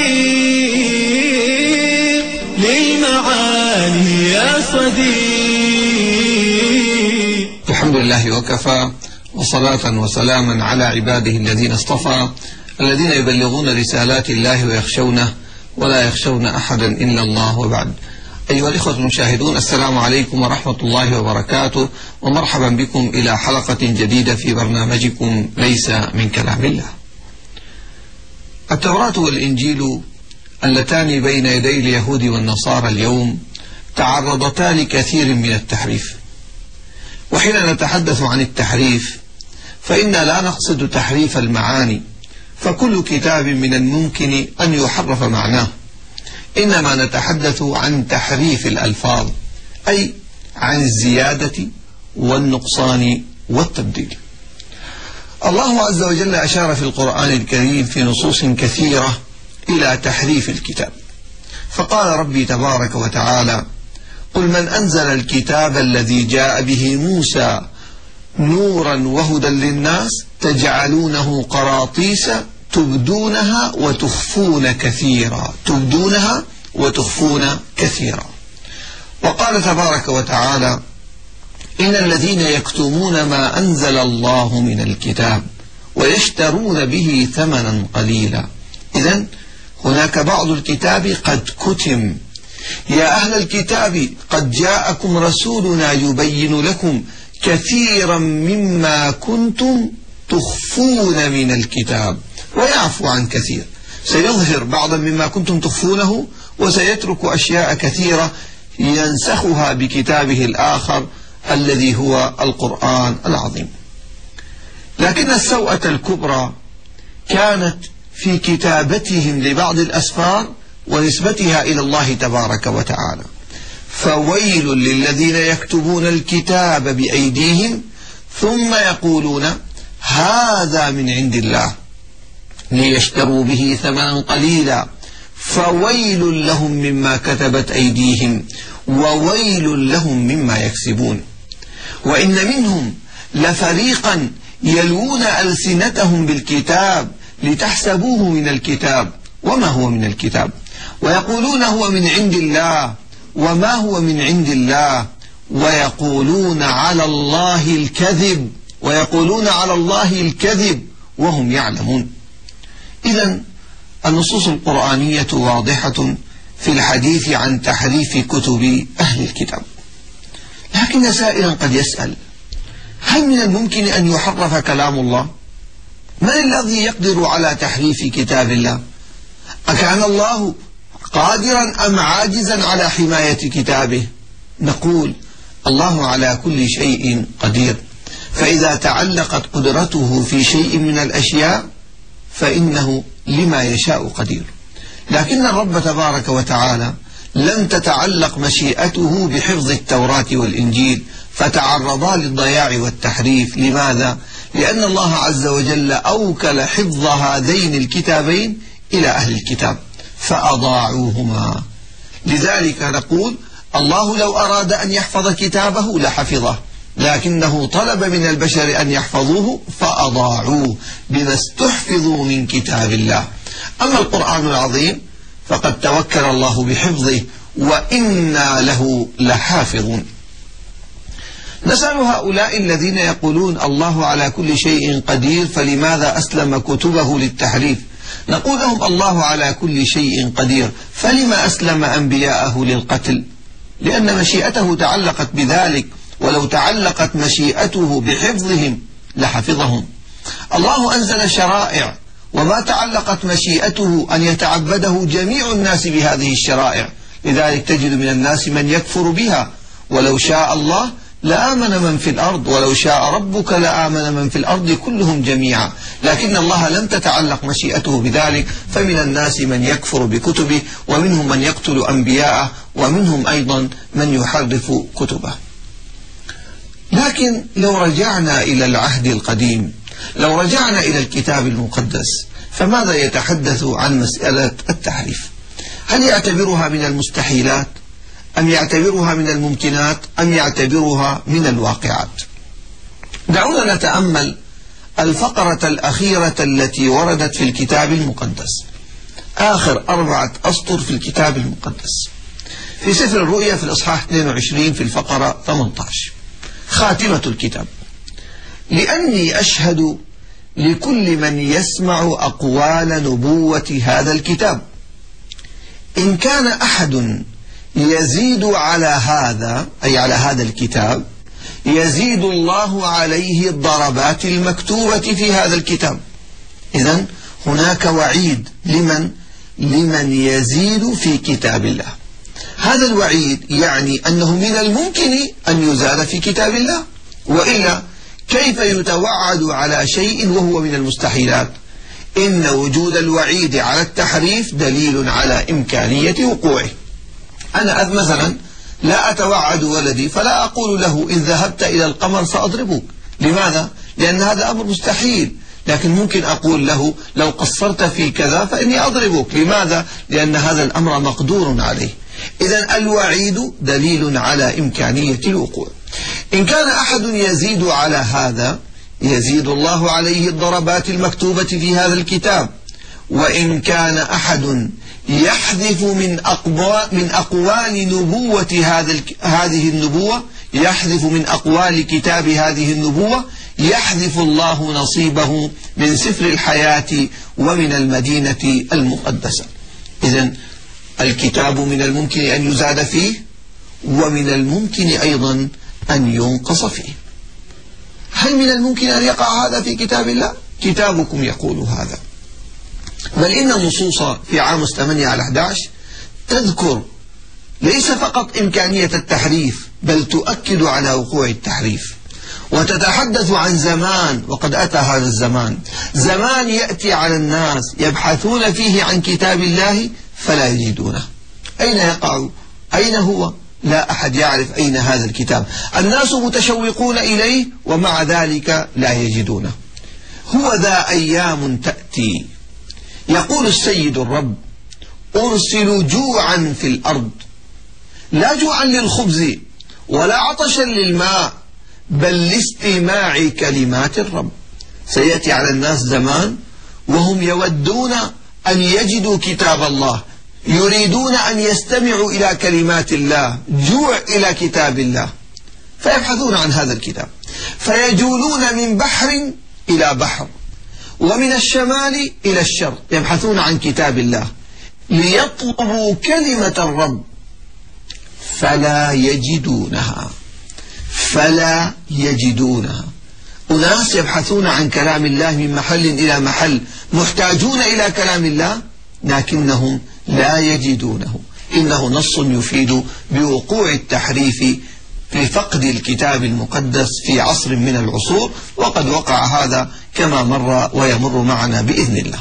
للمعالي يا صديق. الحمد لله وكفى، وصلاة وسلاما على عباده الذين اصطفى، الذين يبلغون رسالات الله ويخشونه ولا يخشون أحدا إلا الله. وبعد، أيها الإخوة المشاهدون، السلام عليكم ورحمة الله وبركاته، ومرحبا بكم إلى حلقة جديدة في برنامجكم ليس من كلام الله. التوراة والإنجيل اللتان بين يدي اليهود والنصارى اليوم تعرضتا لكثير من التحريف، وحين نتحدث عن التحريف فإنا لا نقصد تحريف المعاني، فكل كتاب من الممكن أن يحرف معناه، إنما نتحدث عن تحريف الألفاظ، أي عن الزيادة والنقصان والتبديل. الله عز وجل أشار في القرآن الكريم في نصوص كثيرة إلى تحريف الكتاب، فقال ربي تبارك وتعالى: قل من أنزل الكتاب الذي جاء به موسى نورا وهدى للناس تجعلونه قراطيس تبدونها وتخفون كثيرا. وقال تبارك وتعالى: إن الذين يكتمون ما أنزل الله من الكتاب ويشترون به ثمنا قليلا. إذن هناك بعض الكتاب قد كتم. يا أهل الكتاب قد جاءكم رسولنا يبين لكم كثيرا مما كنتم تخفون من الكتاب ويعفو عن كثير. سيظهر بعضا مما كنتم تخفونه وسيترك أشياء كثيرة ينسخها بكتابه الآخر الذي هو القرآن العظيم. لكن السوءة الكبرى كانت في كتابتهم لبعض الأسفار ونسبتها إلى الله تبارك وتعالى. فويل للذين يكتبون الكتاب بأيديهم ثم يقولون هذا من عند الله ليشتروا به ثمنا قليلا فويل لهم مما كتبت أيديهم وويل لهم مما يكسبون. وإن منهم لفريقا يلوون ألسنتهم بالكتاب لتحسبوه من الكتاب وما هو من الكتاب ويقولون هو من عند الله وما هو من عند الله ويقولون على الله الكذب وهم يعلمون. إذن النصوص القرآنية واضحة في الحديث عن تحريف كتب أهل الكتاب. لكن سائلا قد يسأل: هل من الممكن أن يحرف كلام الله؟ من الذي يقدر على تحريف كتاب الله؟ أكان الله قادرا أم عاجزا على حماية كتابه؟ نقول: الله على كل شيء قدير، فإذا تعلقت قدرته في شيء من الأشياء فإنه لما يشاء قدير. لكن الرب تبارك وتعالى لم تتعلق مشيئته بحفظ التوراة والإنجيل، فتعرضا للضياع والتحريف. لماذا؟ لأن الله عز وجل أوكل حفظ هذين الكتابين إلى أهل الكتاب فأضاعوهما. لذلك نقول: الله لو أراد أن يحفظ كتابه لحفظه، لكنه طلب من البشر أن يحفظوه فأضاعوه بما استحفظوا من كتاب الله. أما القرآن العظيم فقد توكل الله بحفظه وإنا له لحافظون. نسأل هؤلاء الذين يقولون الله على كل شيء قدير فلماذا أسلم كتبه للتحريف؟ نقول لهم: الله على كل شيء قدير، فلما أسلم أنبياءه للقتل؟ لأن مشيئته تعلقت بذلك، ولو تعلقت مشيئته بحفظهم لحفظهم. الله أنزل شرائع وما تعلقت مشيئته أن يتعبده جميع الناس بهذه الشرائع، لذلك تجد من الناس من يكفر بها. ولو شاء الله لآمن من في الأرض ولو شاء ربك لآمن من في الأرض كلهم جميعا، لكن الله لم تتعلق مشيئته بذلك، فمن الناس من يكفر بكتبه ومنهم من يقتل أنبياءه ومنهم أيضا من يحرف كتبه. لكن لو رجعنا إلى العهد القديم، لو رجعنا إلى الكتاب المقدس، فماذا يتحدث عن مسألة التحريف؟ هل يعتبرها من المستحيلات أم يعتبرها من الممكنات أم يعتبرها من الواقعات؟ دعونا نتأمل الفقرة الأخيرة التي وردت في الكتاب المقدس. آخر 4 أسطر في الكتاب المقدس. في سفر الرؤيا في الإصحاح 22 في الفقرة 18 خاتمة الكتاب: لأني أشهد لكل من يسمع أقوال نبوة هذا الكتاب، إن كان أحد يزيد على هذا، أي على هذا الكتاب، يزيد الله عليه الضربات المكتوبة في هذا الكتاب. إذن هناك وعيد لمن يزيد في كتاب الله. هذا الوعيد يعني أنه من الممكن أن يزاد في كتاب الله، وإلا كيف يتوعد على شيء وهو من المستحيلات؟ إن وجود الوعيد على التحريف دليل على إمكانية وقوعه. أنا مثلا لا أتوعد ولدي فلا أقول له إن ذهبت إلى القمر سأضربك. لماذا؟ لأن هذا أمر مستحيل. لكن ممكن أقول له لو قصرت في كذا فإني أضربك. لماذا؟ لأن هذا الأمر مقدور عليه. إذن الوعيد دليل على إمكانية الوقوع. إن كان أحد يزيد على هذا يزيد الله عليه الضربات المكتوبة في هذا الكتاب، وإن كان أحد يحذف من أقوال نبوة هذه النبوة، يحذف من أقوال كتاب هذه النبوة، يحذف الله نصيبه من سفر الحياة ومن المدينة المقدسة. إذن الكتاب من الممكن أن يزاد فيه، ومن الممكن أيضا أن ينقص فيه. هل من الممكن أن يقع هذا في كتاب الله؟ كتابكم يقول هذا، بل إن النصوص في عامس 8:11 تذكر ليس فقط إمكانية التحريف، بل تؤكد على وقوع التحريف، وتتحدث عن زمان، وقد أتى هذا الزمان، زمان يأتي على الناس يبحثون فيه عن كتاب الله فلا يجدونه. أين يقع؟ أين هو؟ لا أحد يعرف أين هذا الكتاب. الناس متشوقون إليه ومع ذلك لا يجدونه. هو ذا أيام تأتي يقول السيد الرب: أرسل جوعا في الأرض، لا جوعا للخبز ولا عطشا للماء، بل لاستماع كلمات الرب. سيأتي على الناس زمان وهم يودون أن يجدوا كتاب الله، يريدون أن يستمعوا إلى كلمات الله، جوع إلى كتاب الله، فيبحثون عن هذا الكتاب، فيجولون من بحر إلى بحر ومن الشمال إلى الشرق، يبحثون عن كتاب الله ليطلبوا كلمة الرب فلا يجدونها. أناس يبحثون عن كلام الله من محل إلى محل، محتاجون إلى كلام الله لكنهم لا يجدونه. إنه نص يفيد بوقوع التحريف في فقد الكتاب المقدس في عصر من العصور، وقد وقع هذا كما مر ويمر معنا بإذن الله.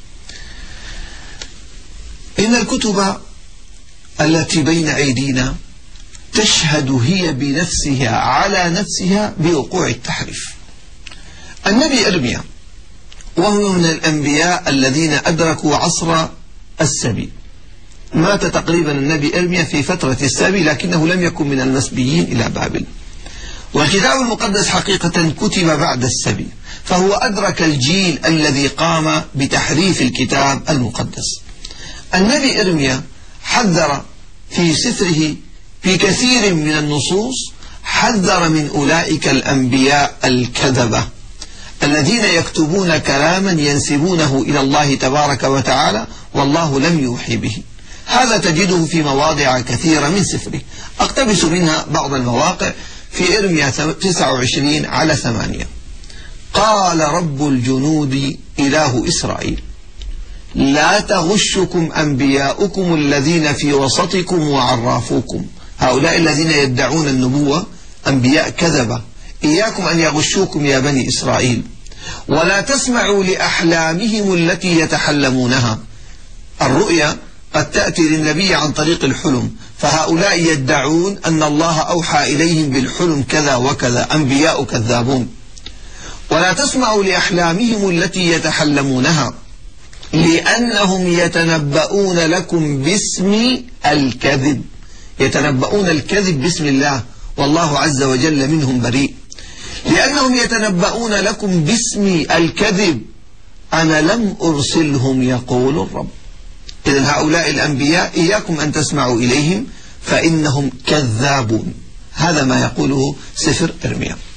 إن الكتب التي بين أيدينا تشهد هي بنفسها على نفسها بوقوع التحريف. النبي إرميا وهو من الأنبياء الذين أدركوا عصر السبي، مات تقريبا النبي إرميا في فترة السبي، لكنه لم يكن من المسبيين إلى بابل، والكتاب المقدس حقيقة كتب بعد السبي، فهو أدرك الجيل الذي قام بتحريف الكتاب المقدس. النبي إرميا حذر في سفره في كثير من النصوص، حذر من أولئك الأنبياء الكذبة الذين يكتبون كلاما ينسبونه إلى الله تبارك وتعالى والله لم يوحي به. هذا تجده في مواضع كثيرة من سفره، أقتبس منها بعض المواقع. في إرميا 29:8: قال رب الجنود إله إسرائيل: لا تغشكم أنبياؤكم الذين في وسطكم وعرافوكم. هؤلاء الذين يدعون النبوة أنبياء كذبة، إياكم أن يغشوكم يا بني إسرائيل، ولا تسمعوا لأحلامهم التي يتحلمونها. الرؤيا قد تأتي للنبي عن طريق الحلم، فهؤلاء يدعون أن الله أوحى إليهم بالحلم كذا وكذا، أنبياء كذابون. ولا تسمعوا لأحلامهم التي يتحلمونها، لأنهم يتنبؤون لكم باسم الكذب. يتنبؤون الكذب باسم الله، والله عز وجل منهم بريء. لأنهم يتنبؤون لكم باسم الكذب، أنا لم أرسلهم يقول الرب. إذن هؤلاء الأنبياء إياكم أن تسمعوا إليهم فإنهم كذابون. هذا ما يقوله سفر إرميا.